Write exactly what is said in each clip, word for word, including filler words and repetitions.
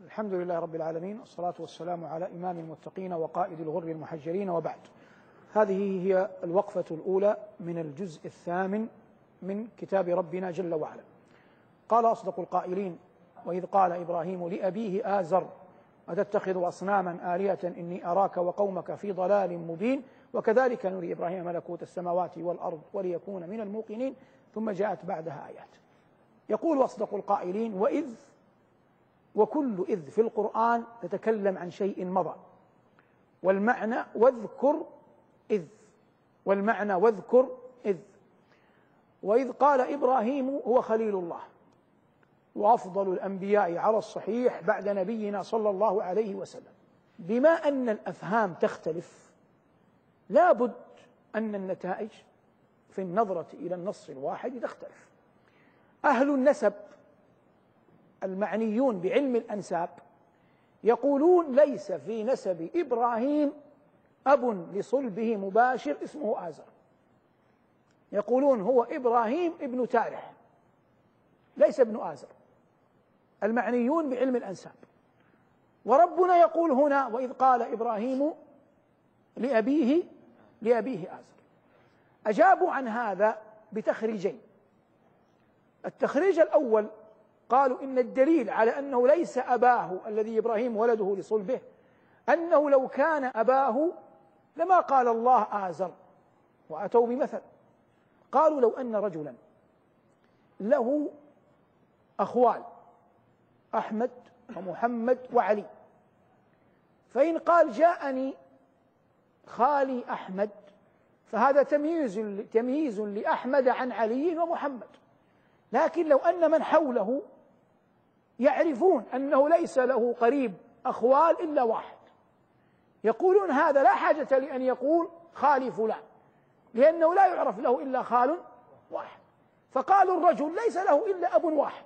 الحمد لله رب العالمين، والصلاة والسلام على إمام المتقين وقائد الغر المحجلين، وبعد. هذه هي الوقفة الأولى من الجزء الثامن من كتاب ربنا جل وعلا. قال أصدق القائلين: وإذ قال إبراهيم لأبيه آزر أتتخذ أصناما آلهة إني أراك وقومك في ضلال مبين وكذلك نري إبراهيم ملكوت السماوات والأرض وليكون من الموقنين. ثم جاءت بعدها آيات. يقول أصدق القائلين: وإذ، وكل إذ في القرآن تتكلم عن شيء مضى، والمعنى واذكر إذ، والمعنى واذكر إذ. وإذ قال إبراهيم هو خليل الله وأفضل الأنبياء على الصحيح بعد نبينا صلى الله عليه وسلم. بما أن الأفهام تختلف، لا بد أن النتائج في النظرة إلى النص الواحد تختلف. أهل النسب المعنيون بعلم الأنساب يقولون ليس في نسب إبراهيم أب لصلبه مباشر اسمه آزر، يقولون هو إبراهيم ابن تارح ليس ابن آزر، المعنيون بعلم الأنساب. وربنا يقول هنا: وإذ قال إبراهيم لأبيه لأبيه آزر. أجابوا عن هذا بتخريجين. التخريج الأول قالوا إن الدليل على أنه ليس أباه الذي إبراهيم ولده لصلبه أنه لو كان أباه لما قال الله آزر، وأتوا بمثل. قالوا: لو أن رجلا له أخوال أحمد ومحمد وعلي، فإن قال جاءني خالي أحمد فهذا تمييز تمييز لأحمد عن علي ومحمد. لكن لو أن من حوله يعرفون أنه ليس له قريب أخوال إلا واحد، يقولون هذا لا حاجة لأن يقول خالي فلان، لأنه لا يعرف له إلا خال واحد. فقالوا الرجل ليس له إلا أب واحد،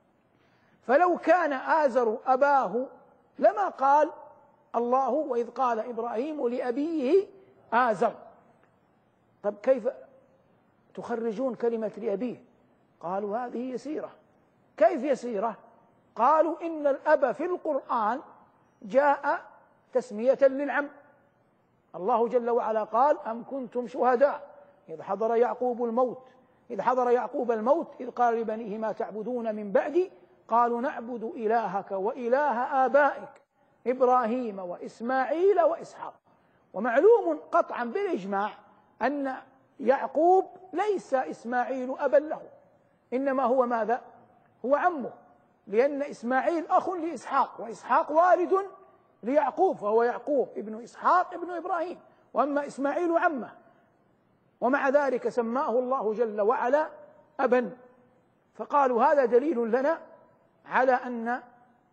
فلو كان آزر أباه لما قال الله: وإذ قال إبراهيم لأبيه آزر. طب كيف تخرجون كلمة لأبيه؟ قالوا هذه يسيرة. كيف يسيرة؟ قالوا إن الأب في القرآن جاء تسمية للعم. الله جل وعلا قال: أم كنتم شهداء إذ حضر يعقوب الموت إذ حضر يعقوب الموت إذ قال لبنيه ما تعبدون من بعدي قالوا نعبد إلهك وإله آبائك إبراهيم وإسماعيل وإسحاق. ومعلوم قطعا بالإجماع أن يعقوب ليس إسماعيل أبا له، إنما هو ماذا؟ هو عمه، لأن إسماعيل أخ لإسحاق، وإسحاق والد ليعقوب، فهو يعقوب ابن إسحاق ابن إبراهيم، وأما إسماعيل عمه. ومع ذلك سماه الله جل وعلا أبا. فقالوا هذا دليل لنا على أن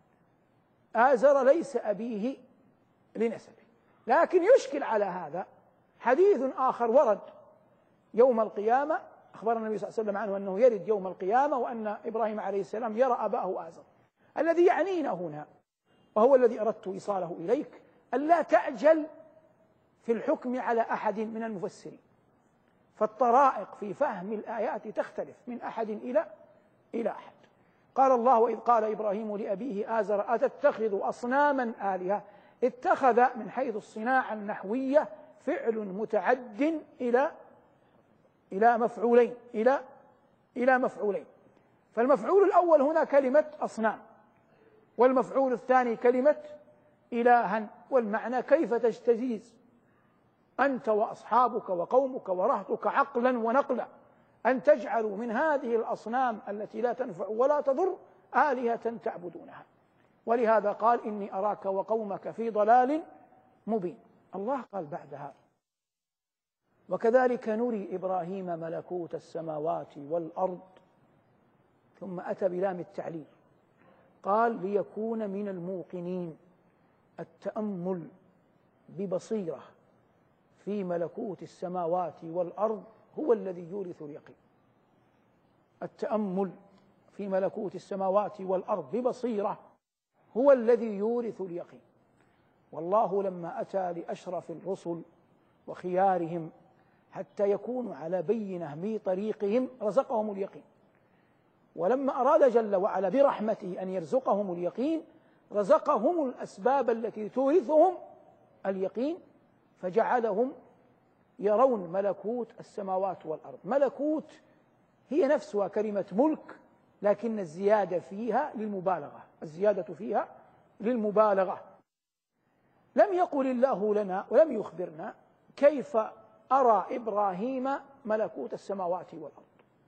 آزر ليس أبيه لنسبه. لكن يشكل على هذا حديث آخر ورد يوم القيامة، أخبر النبي صلى الله عليه وسلم عنه أنه يرد يوم القيامة، وأن إبراهيم عليه السلام يرى أباه آزر. الذي يعنينا هنا وهو الذي أردت إيصاله إليك: ألا تعجل في الحكم على أحد من المفسرين، فالطرائق في فهم الآيات تختلف من أحد إلى إلى أحد. قال الله: وإذ قال إبراهيم لأبيه آزر أتتخذ أصناما آلهة. اتخذ من حيث الصناعة النحوية فعل متعد إلى إلى مفعولين إلى إلى مفعولين. فالمفعول الأول هنا كلمة أصنام، والمفعول الثاني كلمة إلها. والمعنى كيف تجتزيز أنت وأصحابك وقومك ورهتك عقلا ونقلا أن تجعلوا من هذه الأصنام التي لا تنفع ولا تضر آلهة تعبدونها. ولهذا قال: إني أراك وقومك في ضلال مبين. الله قال بعدها: وكذلك نري إبراهيم ملكوت السماوات والأرض. ثم أتى بلام التعليل، قال: ليكون من الموقنين. التأمل ببصيرة في ملكوت السماوات والأرض هو الذي يورث اليقين. التأمل في ملكوت السماوات والأرض ببصيرة هو الذي يورث اليقين. والله لما أتى لأشرف الرسل وخيارهم حتى يكونوا على بينة من طريقهم رزقهم اليقين. ولما أراد جل وعلا برحمته أن يرزقهم اليقين رزقهم الأسباب التي تورثهم اليقين، فجعلهم يرون ملكوت السماوات والأرض. ملكوت هي نفسها كلمة ملك، لكن الزيادة فيها للمبالغة، الزيادة فيها للمبالغة. لم يقل الله لنا ولم يخبرنا كيف أرى إبراهيم ملكوت السماوات والأرض.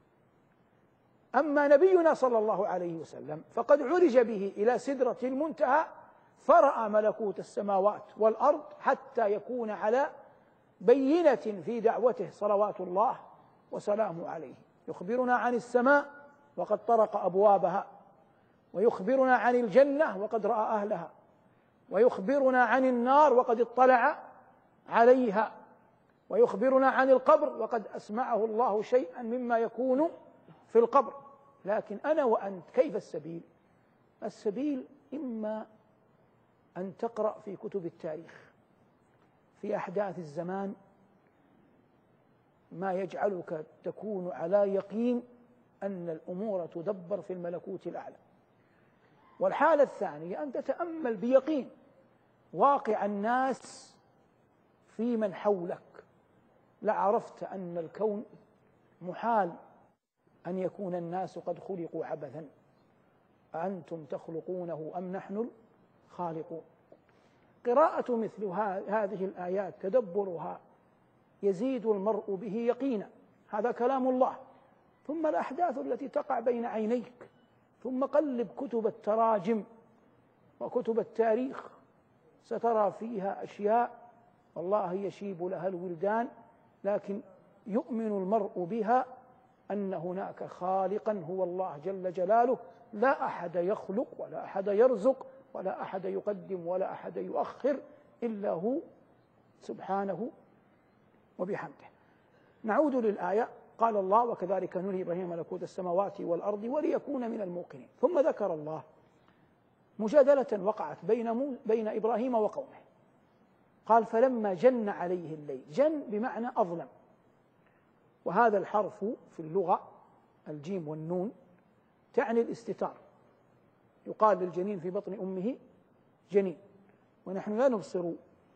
أما نبينا صلى الله عليه وسلم فقد عرج به إلى سدرة المنتهى فرأى ملكوت السماوات والأرض حتى يكون على بينة في دعوته صلوات الله وسلامه عليه. يخبرنا عن السماء وقد طرق أبوابها، ويخبرنا عن الجنة وقد رأى أهلها، ويخبرنا عن النار وقد اطلع عليها، ويخبرنا عن القبر وقد أسمعه الله شيئا مما يكون في القبر. لكن أنا وأنت كيف السبيل؟ السبيل إما أن تقرأ في كتب التاريخ في أحداث الزمان ما يجعلك تكون على يقين أن الأمور تدبر في الملكوت الأعلى. والحالة الثانية أن تتأمل بيقين واقع الناس في من حولك، لعرفت أن الكون محال أن يكون الناس قد خلقوا عبثا، أأنتم تخلقونه أم نحن الخالقون. قراءة مثل هذه الآيات تدبرها يزيد المرء به يقينا، هذا كلام الله. ثم الأحداث التي تقع بين عينيك، ثم قلب كتب التراجم وكتب التاريخ، سترى فيها أشياء والله يشيب لها الولدان، لكن يؤمن المرء بها أن هناك خالقا هو الله جل جلاله، لا أحد يخلق ولا أحد يرزق ولا أحد يقدم ولا أحد يؤخر إلا هو سبحانه وبحمده. نعود للآية. قال الله: وكذلك نري إبراهيم ملكوت السماوات والأرض وليكون من الموقنين. ثم ذكر الله مجادلة وقعت بين بين إبراهيم وقومه. قال: فلما جن عليه الليل. جن بمعنى أظلم، وهذا الحرف في اللغة الجيم والنون تعني الاستتار. يقال للجنين في بطن أمه جنين، ونحن لا نبصر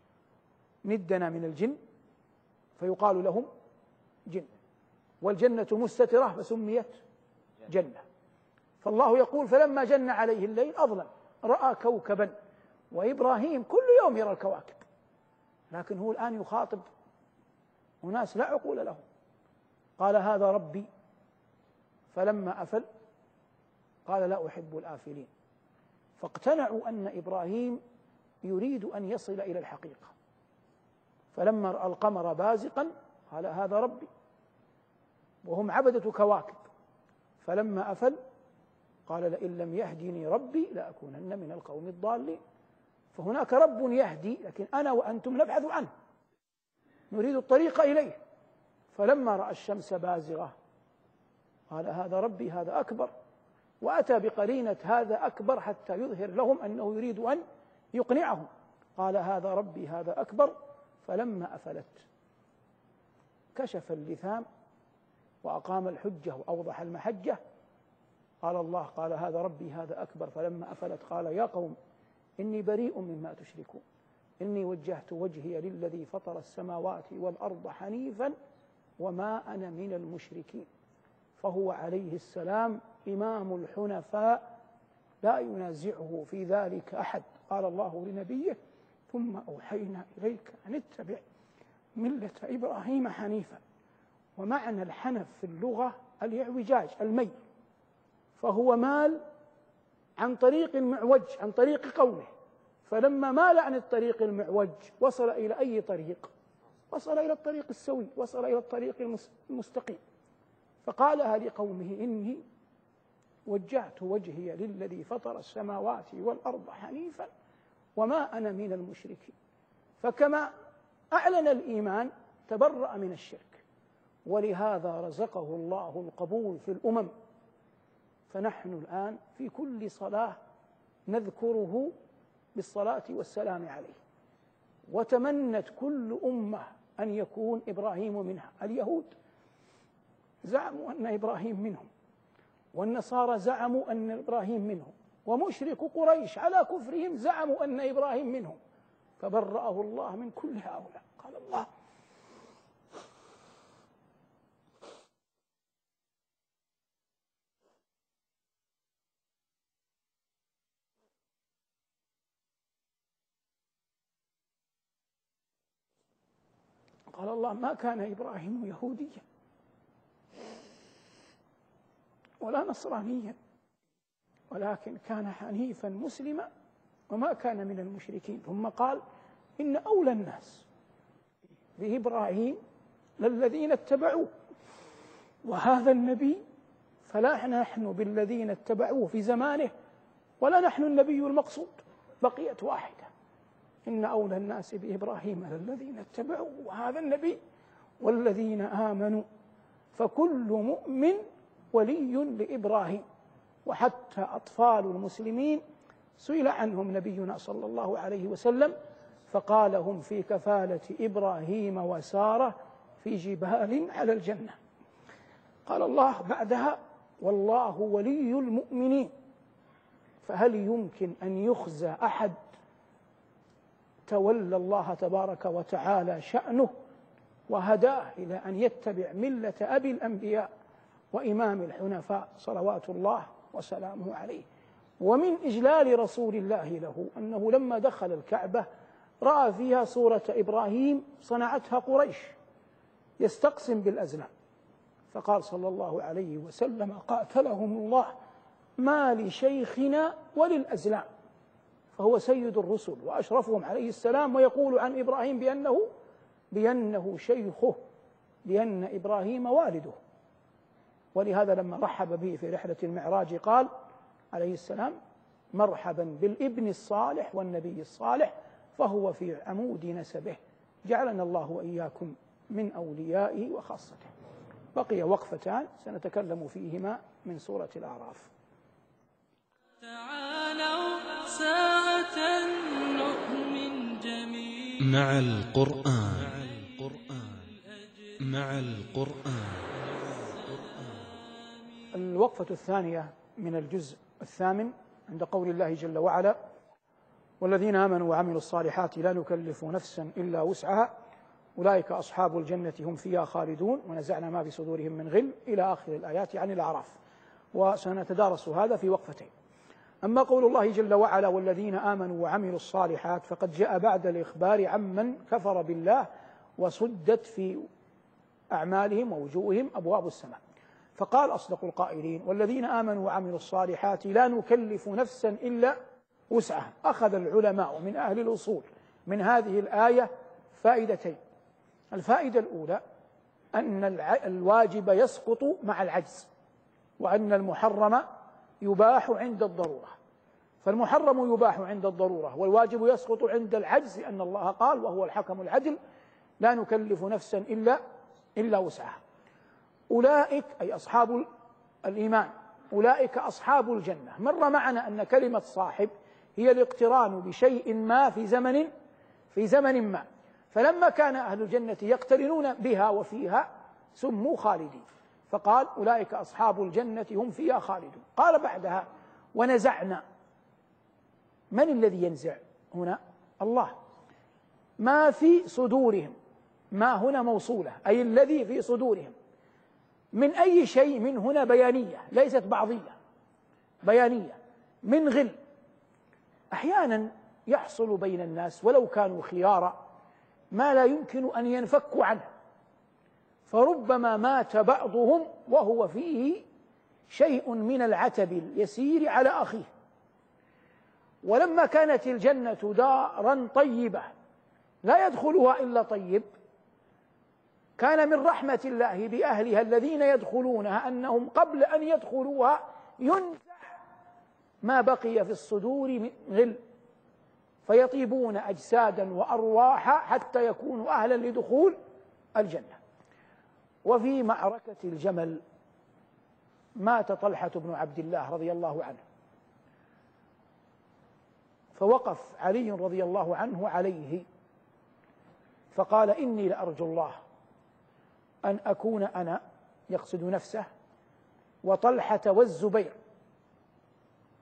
ندنا من الجن فيقال لهم جن، والجنة مستترة فسميت جنة. فالله يقول: فلما جن عليه الليل أظلم، رأى كوكبا. وإبراهيم كل يوم يرى الكواكب، لكن هو الآن يخاطب أناس لا عقول لهم. قال: هذا ربي. فلما أفل قال: لا أحب الآفلين. فاقتنعوا أن إبراهيم يريد أن يصل إلى الحقيقة. فلما رأى القمر بازقا قال: هذا ربي، وهم عبدة كواكب. فلما أفل قال: لئن لم يهدني ربي لأكونن من القوم الضالين. فهناك رب يهدي، لكن أنا وأنتم نبحث عنه، نريد الطريق إليه. فلما رأى الشمس بازغة قال: هذا ربي، هذا أكبر. وأتى بقرينة هذا أكبر حتى يظهر لهم أنه يريد أن يقنعهم. قال: هذا ربي، هذا أكبر. فلما أفلت كشف اللثام وأقام الحجة وأوضح المحجة. قال الله: قال: هذا ربي، هذا أكبر. فلما أفلت قال: يا قوم إني بريء مما تشركون، إني وجهت وجهي للذي فطر السماوات والأرض حنيفا وما أنا من المشركين. فهو عليه السلام إمام الحنفاء لا ينازعه في ذلك أحد. قال الله لنبيه: ثم أوحينا إليك أن اتبع ملة إبراهيم حنيفا. ومعنى الحنف في اللغة الإعوجاج، الميل، فهو مال عن طريق المعوج، عن طريق قومه. فلما مال عن الطريق المعوج وصل إلى أي طريق؟ وصل إلى الطريق السوي، وصل إلى الطريق المستقيم. فقالها لقومه: إني وجهت وجهي للذي فطر السماوات والأرض حنيفا وما أنا من المشركين. فكما أعلن الإيمان تبرأ من الشرك، ولهذا رزقه الله القبول في الأمم. فنحن الآن في كل صلاة نذكره بالصلاة والسلام عليه. وتمنت كل أمة أن يكون إبراهيم منها. اليهود زعموا أن إبراهيم منهم، والنصارى زعموا أن إبراهيم منهم، ومشرك قريش على كفرهم زعموا أن إبراهيم منهم فبرأه الله من كل هؤلاء. قال الله قال الله ما كان إبراهيم يهوديا ولا نصرانيا ولكن كان حنيفا مسلما وما كان من المشركين. ثم قال إن أولى الناس بإبراهيم للذين اتبعوه وهذا النبي فلا نحن بالذين اتبعوه في زمانه ولا نحن النبي المقصود، بقيت واحدة، إن أولى الناس بإبراهيم للذين اتبعوه وهذا النبي والذين آمنوا فكل مؤمن ولي لإبراهيم. وحتى أطفال المسلمين سئل عنهم نبينا صلى الله عليه وسلم فقال هم في كفالة إبراهيم وسارة في جبال على الجنة. قال الله بعدها والله ولي المؤمنين. فهل يمكن أن يخزى أحد تولى الله تبارك وتعالى شأنه وهداه إلى أن يتبع ملة أبي الأنبياء وإمام الحنفاء صلوات الله وسلامه عليه؟ ومن إجلال رسول الله له أنه لما دخل الكعبة رأى فيها صورة إبراهيم صنعتها قريش يستقسم بالأزلام، فقال صلى الله عليه وسلم قاتلهم الله ما لشيخنا وللأزلام، فهو سيد الرسل وأشرفهم عليه السلام، ويقول عن إبراهيم بأنه بأنه شيخه، بأن إبراهيم والده. ولهذا لما رحب به في رحلة المعراج قال عليه السلام مرحبا بالابن الصالح والنبي الصالح فهو في عمود نسبه، جعلنا الله وإياكم من أوليائه وخاصته. بقي وقفتان سنتكلم فيهما من سورة الأعراف. تعالوا ساعة نؤمن جميعا مع القرآن مع القرآن. الوقفة الثانية من الجزء الثامن عند قول الله جل وعلا والذين آمنوا وعملوا الصالحات لا نكلف نفسا إلا وسعها أولئك أصحاب الجنة هم فيها خالدون ونزعنا ما في صدورهم من غل إلى آخر الآيات عن الأعراف، وسنتدارس هذا في وقفتين. أما قول الله جل وعلا والذين آمنوا وعملوا الصالحات فقد جاء بعد الإخبار عمن كفر بالله وصدت في أعمالهم ووجوههم أبواب السماء، فقال أصدق القائلين والذين آمنوا وعملوا الصالحات لا نكلف نفسا إلا وسعها. أخذ العلماء من أهل الأصول من هذه الآية فائدتين. الفائدة الأولى أن الواجب يسقط مع العجز، وأن المحرم يباح عند الضرورة، فالمحرم يباح عند الضرورة والواجب يسقط عند العجز، أن الله قال وهو الحكم العدل لا نكلف نفسا إلا إلا وسعها. أولئك أي أصحاب الإيمان أولئك أصحاب الجنة. مر معنا أن كلمة صاحب هي الاقتران بشيء ما في زمن في زمن ما، فلما كان أهل الجنة يقترنون بها وفيها سموا خالدين، فقال أولئك أصحاب الجنة هم فيها خالدون. قال بعدها ونزعنا. من الذي ينزع هنا؟ الله. ما في صدورهم، ما هنا موصولة أي الذي في صدورهم، من أي شيء من هنا بيانية ليست بعضية، بيانية، من غل. أحيانا يحصل بين الناس ولو كانوا خيارا ما لا يمكن أن ينفكوا عنه، فربما مات بعضهم وهو فيه شيء من العتب اليسير على أخيه. ولما كانت الجنة دارا طيبة لا يدخلها إلا طيب، كان من رحمة الله بأهلها الذين يدخلونها أنهم قبل أن يدخلوها ينزع ما بقي في الصدور من غل، فيطيبون أجسادا وأرواحا حتى يكونوا أهلا لدخول الجنة. وفي معركة الجمل مات طلحة بن عبد الله رضي الله عنه، فوقف علي رضي الله عنه عليه فقال إني لأرجو الله أن أكون أنا، يقصد نفسه، وطلحة والزبير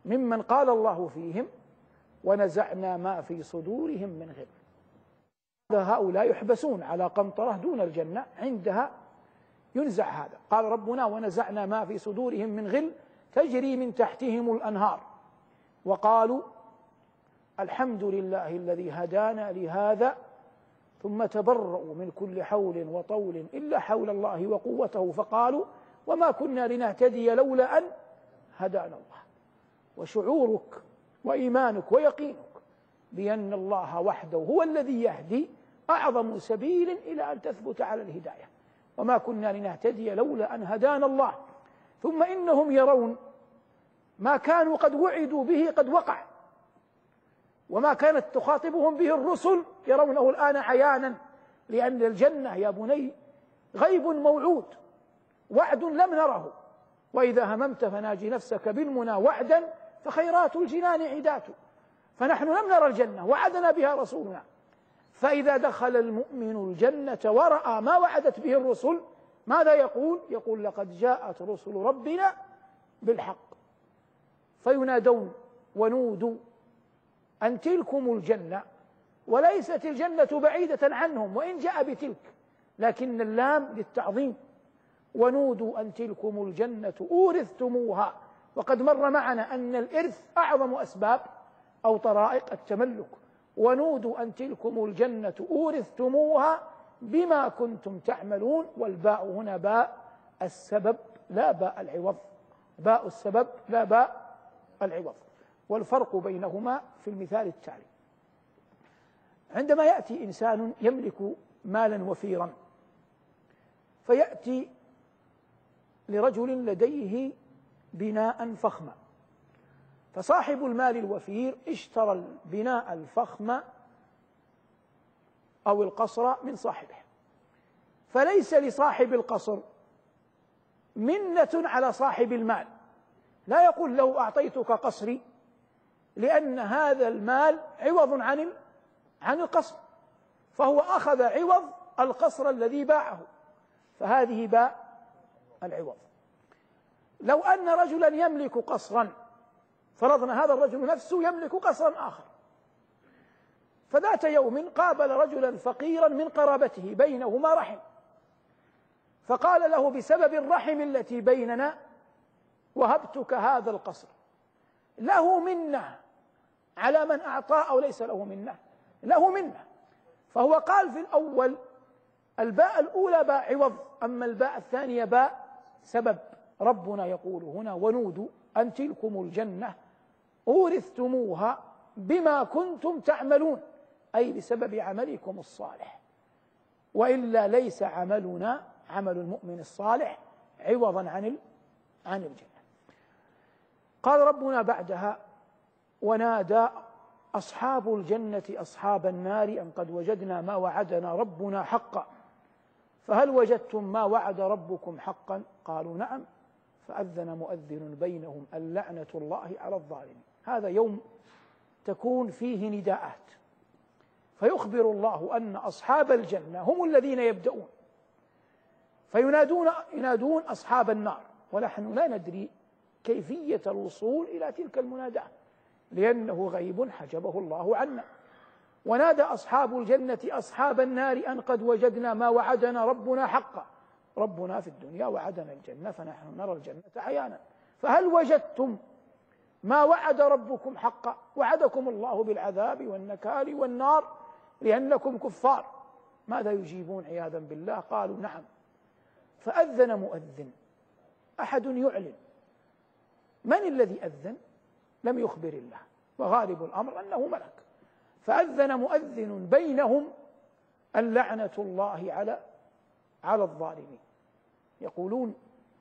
ممن قال الله فيهم ونزعنا ما في صدورهم من غل. هؤلاء يحبسون على قنطرة دون الجنة، عندها ينزع هذا. قال ربنا ونزعنا ما في صدورهم من غل تجري من تحتهم الأنهار وقالوا الحمد لله الذي هدانا لهذا ثم تبرؤوا من كل حول وطول إلا حول الله وقوته فقالوا وما كنا لنهتدي لولا أن هدانا الله. وشعورك وإيمانك ويقينك بأن الله وحده هو الذي يهدي أعظم سبيل إلى أن تثبت على الهداية. وما كنا لنهتدي لولا أن هدانا الله. ثم إنهم يرون ما كانوا قد وعدوا به قد وقع، وما كانت تخاطبهم به الرسل يرونه الآن عيانا، لأن الجنة يا بني غيب موعود، وعد لم نره. وإذا هممت فناجي نفسك بالمنى وعدا فخيرات الجنان عدات. فنحن لم نرى الجنة وعدنا بها رسولنا، فإذا دخل المؤمن الجنة ورأى ما وعدت به الرسل ماذا يقول؟ يقول لقد جاءت رسل ربنا بالحق. فينادون ونودوا أن تلكم الجنة، وليست الجنة بعيدة عنهم وإن جاء بتلك، لكن اللام للتعظيم. ونودوا أن تلكم الجنة أورثتموها. وقد مر معنا أن الإرث أعظم أسباب أو طرائق التملك. ونودوا أن تلكم الجنة أورثتموها بما كنتم تعملون. والباء هنا باء السبب لا باء العوض، باء السبب لا باء العوض. والفرق بينهما في المثال التالي: عندما يأتي إنسان يملك مالا وفيرا فيأتي لرجل لديه بناء فخما، فصاحب المال الوفير اشترى البناء الفخم أو القصر من صاحبه، فليس لصاحب القصر منة على صاحب المال. لا يقول له أعطيتك قصري، لأن هذا المال عوض عن عن القصر، فهو أخذ عوض القصر الذي باعه، فهذه باء العوض. لو أن رجلا يملك قصرا، فرضنا هذا الرجل نفسه يملك قصرا آخر، فذات يوم قابل رجلا فقيرا من قرابته بينهما رحم، فقال له بسبب الرحم التي بيننا وهبتك هذا القصر. له منة على من أعطاه أو ليس له منة؟ له منة. فهو قال في الأول الباء الأولى باء عوض، أما الباء الثانية باء سبب. ربنا يقول هنا ونودوا أن تلكم الجنة أورثتموها بما كنتم تعملون، أي بسبب عملكم الصالح، وإلا ليس عملنا عمل المؤمن الصالح عوضا عن عن الجنة. قال ربنا بعدها ونادى أصحاب الجنة أصحاب النار أن قد وجدنا ما وعدنا ربنا حقا فهل وجدتم ما وعد ربكم حقا؟ قالوا نعم فأذن مؤذن بينهم اللعنة الله على الظالمين. هذا يوم تكون فيه نداءات، فيخبر الله أن أصحاب الجنة هم الذين يبدأون، فينادون ينادون أصحاب النار، ونحن لا ندري كيفية الوصول إلى تلك المناداة لأنه غيب حجبه الله عنا. ونادى أصحاب الجنة أصحاب النار أن قد وجدنا ما وعدنا ربنا حقا. ربنا في الدنيا وعدنا الجنة فنحن نرى الجنة عيانا، فهل وجدتم ما وعد ربكم حقا؟ وعدكم الله بالعذاب والنكال والنار لأنكم كفار. ماذا يجيبون عياذا بالله؟ قالوا نعم. فأذن مؤذن، أحد يعلن. من الذي أذن؟ لم يخبر الله، وغالب الأمر أنه ملك. فأذن مؤذن بينهم اللعنة الله على على الظالمين. يقولون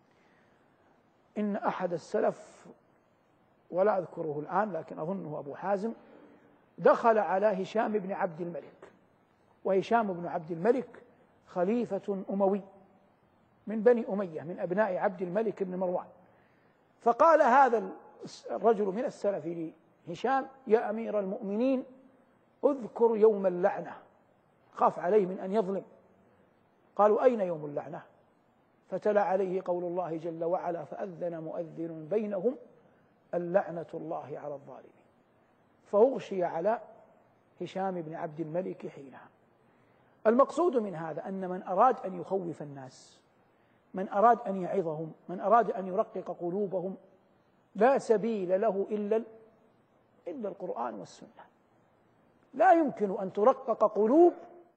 إن أحد السلف، ولا أذكره الآن لكن أظنه أبو حازم، دخل على هشام بن عبد الملك، وهشام بن عبد الملك خليفة أموي من بني أمية من أبناء عبد الملك بن مروان. فقال هذا الرجل من السلف لهشام يا أمير المؤمنين اذكر يوم اللعنة، خاف عليه من أن يظلم. قالوا أين يوم اللعنة؟ فتلا عليه قول الله جل وعلا فأذن مؤذن بينهم اللعنة الله على الظالمين. فأغشي على هشام بن عبد الملك حينها. المقصود من هذا أن من أراد أن يخوف الناس، من أراد أن يعظهم، من أراد أن يرقق قلوبهم، لا سبيل له إلا إلا القرآن والسنة. لا يمكن أن ترقق قلوب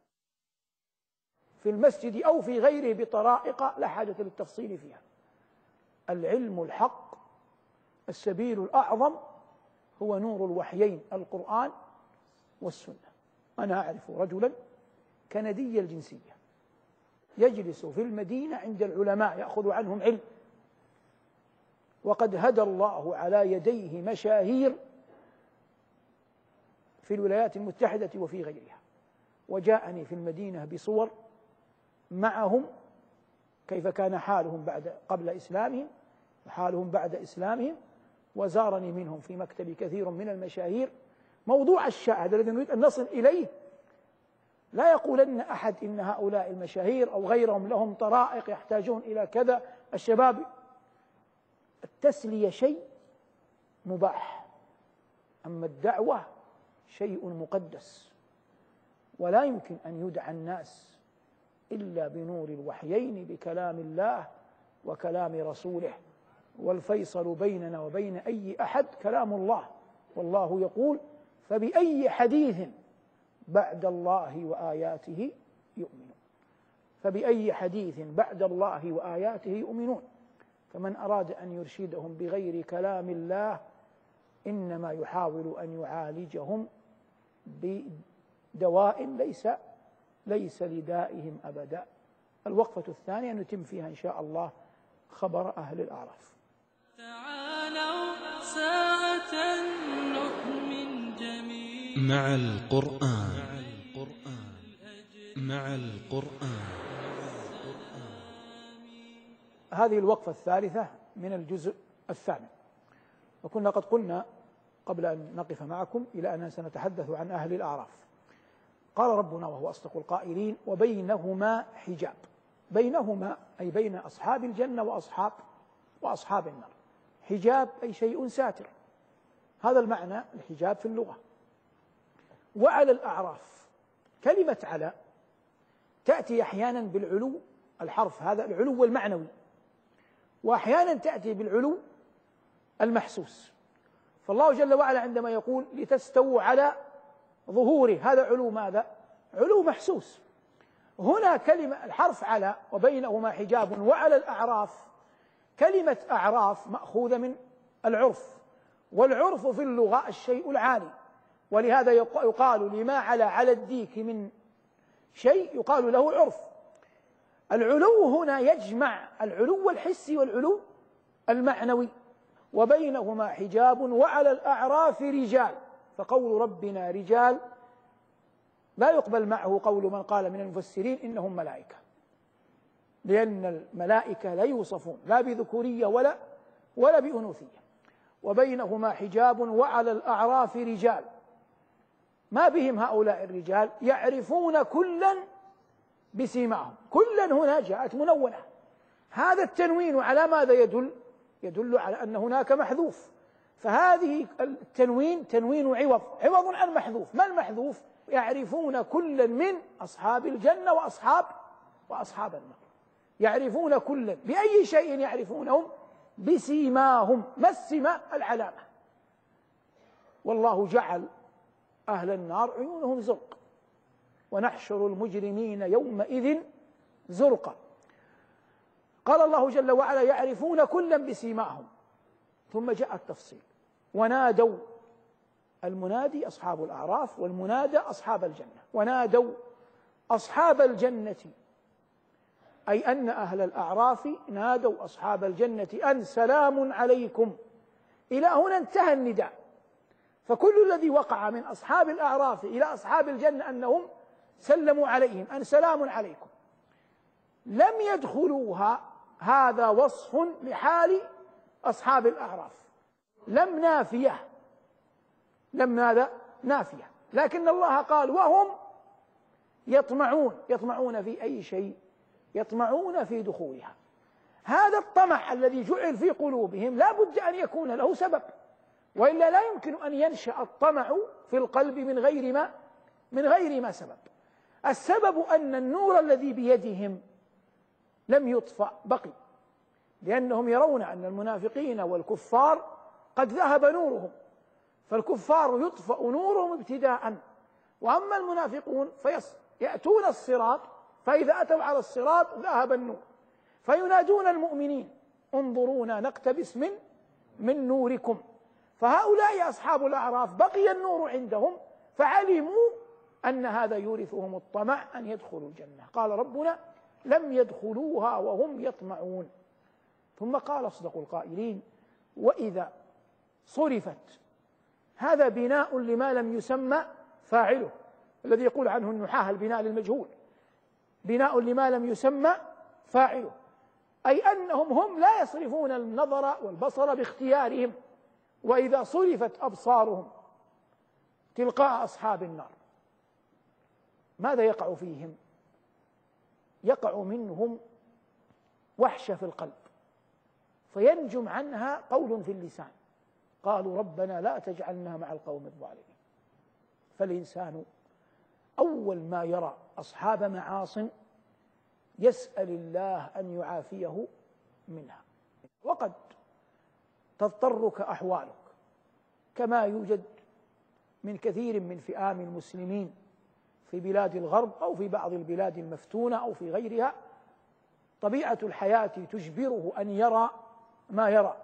في المسجد أو في غيره بطرائق لا حاجة للتفصيل فيها. العلم الحق السبيل الأعظم هو نور الوحيين القرآن والسنة. أنا أعرف رجلا كندي الجنسية يجلس في المدينة عند العلماء يأخذ عنهم علم، وقد هدى الله على يديه مشاهير في الولايات المتحدة وفي غيرها، وجاءني في المدينة بصور معهم كيف كان حالهم بعد قبل إسلامهم وحالهم بعد إسلامهم، وزارني منهم في مكتبي كثير من المشاهير. موضوع الشاهد الذي نريد أن نصل إليه لا يقولن أحد إن هؤلاء المشاهير أو غيرهم لهم طرائق يحتاجون إلى كذا. الشباب التسلية شيء مباح، أما الدعوة شيء مقدس، ولا يمكن أن يدعى الناس إلا بنور الوحيين بكلام الله وكلام رسوله، والفيصل بيننا وبين أي أحد كلام الله، والله يقول فبأي حديث بعد الله وآياته يؤمنون. فبأي حديث بعد الله وآياته يؤمنون. فمن أراد أن يرشدهم بغير كلام الله إنما يحاول أن يعالجهم بدواء ليس ليس لدائهم أبدا. الوقفة الثانية نتم فيها إن شاء الله خبر أهل الأعراف. تعالوا ساعة نؤمن جميعا مع القرآن مع القرآن. هذه الوقفة الثالثة من الجزء الثامن، وكنا قد قلنا قبل أن نقف معكم إلى أننا سنتحدث عن أهل الأعراف. قال ربنا وهو أصدق القائلين وبينهما حجاب. بينهما أي بين أصحاب الجنة وأصحاب وأصحاب النار. حجاب أي شيء ساتر، هذا المعنى الحجاب في اللغة. وعلى الأعراف، كلمة على تأتي أحيانا بالعلو، الحرف هذا العلو المعنوي، وأحيانا تأتي بالعلو المحسوس. فالله جل وعلا عندما يقول لتستووا على ظهوره، هذا علو ماذا؟ علو محسوس. هنا كلمة الحرف على وبينهما حجاب وعلى الأعراف، كلمة أعراف مأخوذة من العرف، والعرف في اللغة الشيء العالي، ولهذا يقال لما على على الديك من شيء يقال له عرف. العلو هنا يجمع العلو الحسي والعلو المعنوي. وبينهما حجاب وعلى الأعراف رجال، فقول ربنا رجال لا يقبل معه قول من قال من المفسرين إنهم ملائكة، لأن الملائكة لا يوصفون لا بذكورية ولا ولا بأنوثية. وبينهما حجاب وعلى الأعراف رجال، ما بهم هؤلاء الرجال؟ يعرفون كلا بسيماهم. كلا هنا جاءت منونة، هذا التنوين على ماذا يدل؟ يدل على أن هناك محذوف، فهذه التنوين تنوين عوض عوض عن محذوف. ما المحذوف؟ يعرفون كلا من أصحاب الجنة وأصحاب وأصحاب النار. يعرفون كلا بأي شيء يعرفونهم؟ بسيماهم. ما السمة؟ العلامة. والله جعل أهل النار عيونهم زرق ونحشر المجرمين يومئذ زرقا. قال الله جل وعلا يعرفون كلا بسيماهم، ثم جاء التفصيل ونادوا. المنادي أصحاب الأعراف، والمنادى أصحاب الجنة. ونادوا أصحاب الجنة، أي أن أهل الأعراف نادوا أصحاب الجنة أن سلام عليكم. إلى هنا انتهى النداء. فكل الذي وقع من أصحاب الأعراف إلى أصحاب الجنة أنهم سلموا عليهم أن سلام عليكم، لم يدخلوها. هذا وصف لحال أصحاب الأعراف، لم نافية، لم ماذا؟ نافية. لكن الله قال وهم يطمعون. يطمعون في أي شيء؟ يطمعون في دخولها. هذا الطمع الذي جعل في قلوبهم لا بد أن يكون له سبب. وإلا لا يمكن أن ينشأ الطمع في القلب من غير ما من غير ما سبب. السبب أن النور الذي بيدهم لم يطفأ، بقي، لأنهم يرون أن المنافقين والكفار قد ذهب نورهم، فالكفار يطفأ نورهم ابتداء، وأما المنافقون فيأتون الصراط، فإذا أتوا على الصراط ذهب النور، فينادون المؤمنين انظرونا نقتبس من من نوركم. فهؤلاء أصحاب الأعراف بقي النور عندهم، فعلموا أن هذا يورثهم الطمع أن يدخلوا الجنة. قال ربنا لم يدخلوها وهم يطمعون. ثم قال أصدق القائلين وإذا صرفت، هذا بناء لما لم يسمى فاعله، الذي يقول عنه النحاة البناء للمجهول، بناء لما لم يسمى فاعله، أي أنهم هم لا يصرفون النظر والبصر باختيارهم. وإذا صرفت أبصارهم تلقاء أصحاب النار ماذا يقع فيهم؟ يقع منهم وحشة في القلب، فينجم عنها قول في اللسان، قالوا ربنا لا تجعلنا مع القوم الظالمين. فالإنسان أول ما يرى أصحاب معاصٍ يسأل الله أن يعافيه منها. وقد تضطرك أحوالك كما يوجد من كثير من فئام المسلمين في بلاد الغرب أو في بعض البلاد المفتونة أو في غيرها، طبيعة الحياة تجبره أن يرى ما يرى،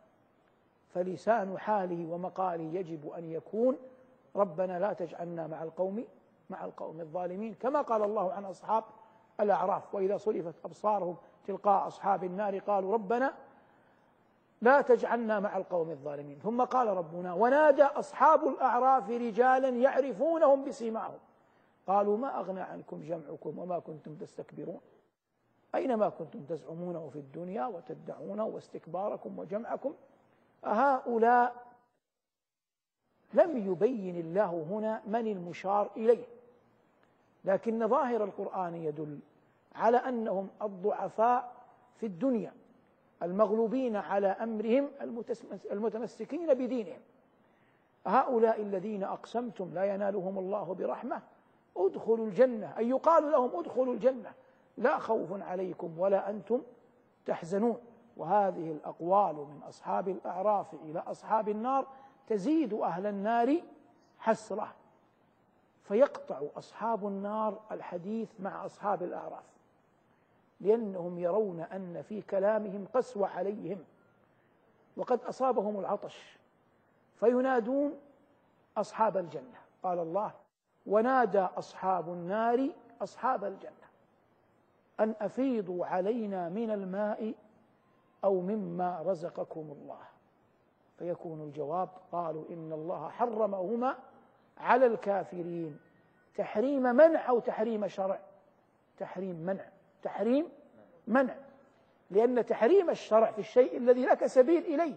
فلسان حاله ومقاله يجب أن يكون ربنا لا تجعلنا مع القوم مع القوم الظالمين، كما قال الله عن أصحاب الأعراف وإذا صرفت أبصارهم تلقاء أصحاب النار قالوا ربنا لا تجعلنا مع القوم الظالمين. ثم قال ربنا ونادى أصحاب الأعراف رجالا يعرفونهم بسيماهم قالوا ما أغنى عنكم جمعكم وما كنتم تستكبرون، أينما كنتم تزعمونه في الدنيا وتدعونه واستكباركم وجمعكم أهؤلاء. لم يبين الله هنا من المشار إليه، لكن ظاهر القرآن يدل على أنهم الضعفاء في الدنيا المغلوبين على أمرهم المتمسكين بدينهم. هؤلاء الذين أقسمتم لا ينالهم الله برحمة ادخلوا الجنة، أي يقال لهم ادخلوا الجنة لا خوف عليكم ولا أنتم تحزنون. وهذه الأقوال من أصحاب الأعراف إلى أصحاب النار تزيد أهل النار حسرة، فيقطع أصحاب النار الحديث مع أصحاب الأعراف، لأنهم يرون أن في كلامهم قسوة عليهم وقد أصابهم العطش، فينادون أصحاب الجنة. قال الله ونادى أصحاب النار أصحاب الجنة أن أفيضوا علينا من الماء أو مما رزقكم الله، فيكون الجواب قالوا إن الله حرمهما على الكافرين. تحريم منع أو تحريم شرع؟ تحريم منع، تحريم منع، لأن تحريم الشرع في الشيء الذي لك سبيل إليه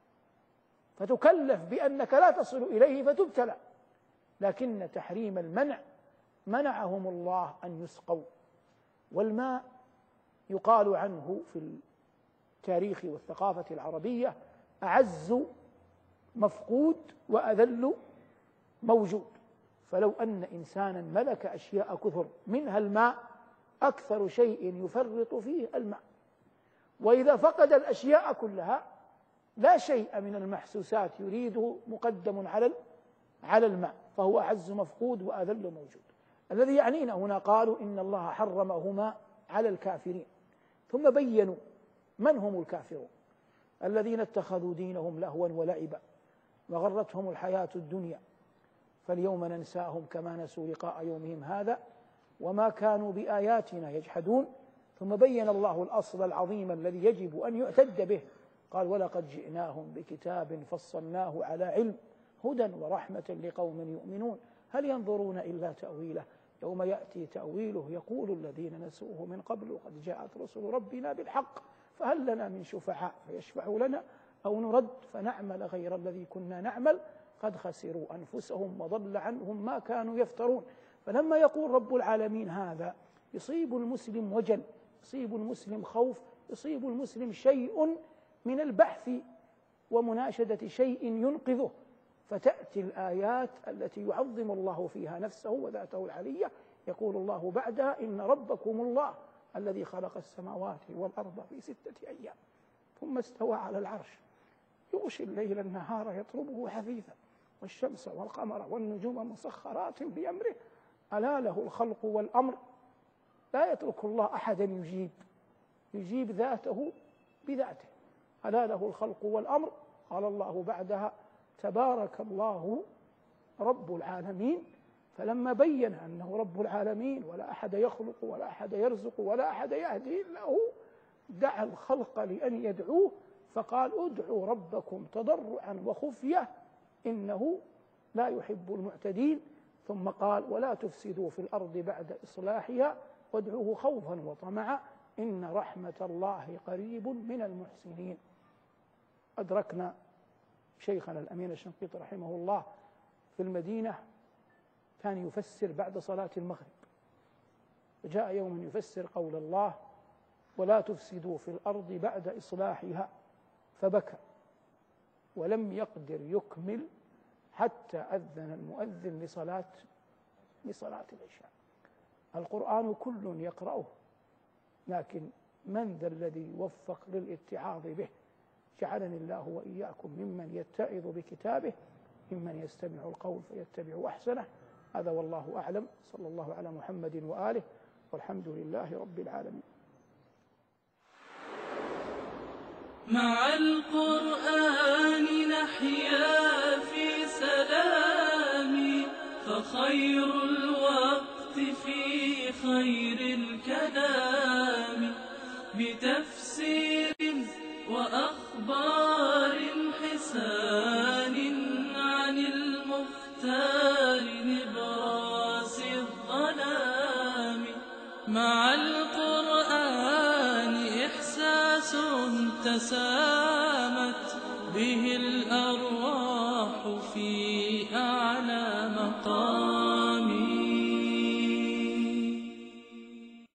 فتكلف بأنك لا تصل إليه فتبتلى، لكن تحريم المنع منعهم الله أن يسقوا. والماء يقال عنه في التاريخ والثقافة العربية أعز مفقود وأذل موجود، فلو أن إنسانا ملك أشياء كثر منها الماء أكثر شيء يفرط فيه الماء، وإذا فقد الأشياء كلها لا شيء من المحسوسات يريده مقدم على على الماء، فهو أعز مفقود وأذل موجود. الذي يعنينا هنا قالوا إن الله حرمهما على الكافرين، ثم بينوا من هم الكافرون: الذين اتخذوا دينهم لهوا ولعبا وغرتهم الحياة الدنيا فاليوم ننساهم كما نسوا لقاء يومهم هذا وما كانوا بآياتنا يجحدون. ثم بين الله الأصل العظيم الذي يجب أن يعتد به، قال ولقد جئناهم بكتاب فصلناه على علم هدى ورحمة لقوم يؤمنون هل ينظرون إلا تأويله يوم يأتي تأويله يقول الذين نسوه من قبل قد جاءت رسل ربنا بالحق فهل لنا من شفعاء فيشفعوا لنا أو نرد فنعمل غير الذي كنا نعمل قد خسروا أنفسهم وضل عنهم ما كانوا يفترون. فلما يقول رب العالمين هذا يصيب المسلم وجل، يصيب المسلم خوف، يصيب المسلم شيء من البحث ومناشدة شيء ينقذه، فتأتي الآيات التي يعظم الله فيها نفسه وذاته العلية. يقول الله بعدها: إن ربكم الله الذي خلق السماوات والأرض في ستة أيام ثم استوى على العرش يغشي الليل النهار يطلبه حثيثا والشمس والقمر والنجوم مسخرات بأمره ألا له الخلق والأمر. لا يترك الله أحدا يجيب، يجيب ذاته بذاته. ألا له الخلق والأمر. قال الله بعدها: تبارك الله رب العالمين. فلما بين أنه رب العالمين ولا أحد يخلق ولا أحد يرزق ولا أحد يهدي إلا هو، دعا الخلق لأن يدعوه، فقال: ادعوا ربكم تضرعا وخفية إنه لا يحب المعتدين. ثم قال: ولا تفسدوا في الأرض بعد إصلاحها وادعوه خوفا وطمعا إن رحمة الله قريب من المحسنين. أدركنا شيخنا الأمين الشنقيطي رحمه الله في المدينة كان يفسر بعد صلاة المغرب، فجاء يوم يفسر قول الله: ولا تفسدوا في الأرض بعد إصلاحها، فبكى ولم يقدر يكمل حتى أذن المؤذن لصلاة لصلاة العشاء. القرآن كل يقرأه، لكن من ذا الذي يوفق للاتعاظ به؟ جعلني الله وإياكم ممن يتعظ بكتابه، ممن يستمع القول فيتبع أحسنه. هذا والله أعلم. صلى الله على محمد وآله، والحمد لله رب العالمين. مع القرآن نحيا في سلام، فخير الوقت في خير الكلام، بتفسير وأخبار حسان عن المختار نبراس الظلام. مع القرآن إحساس تسامت به الأرواح في أعلى مقام.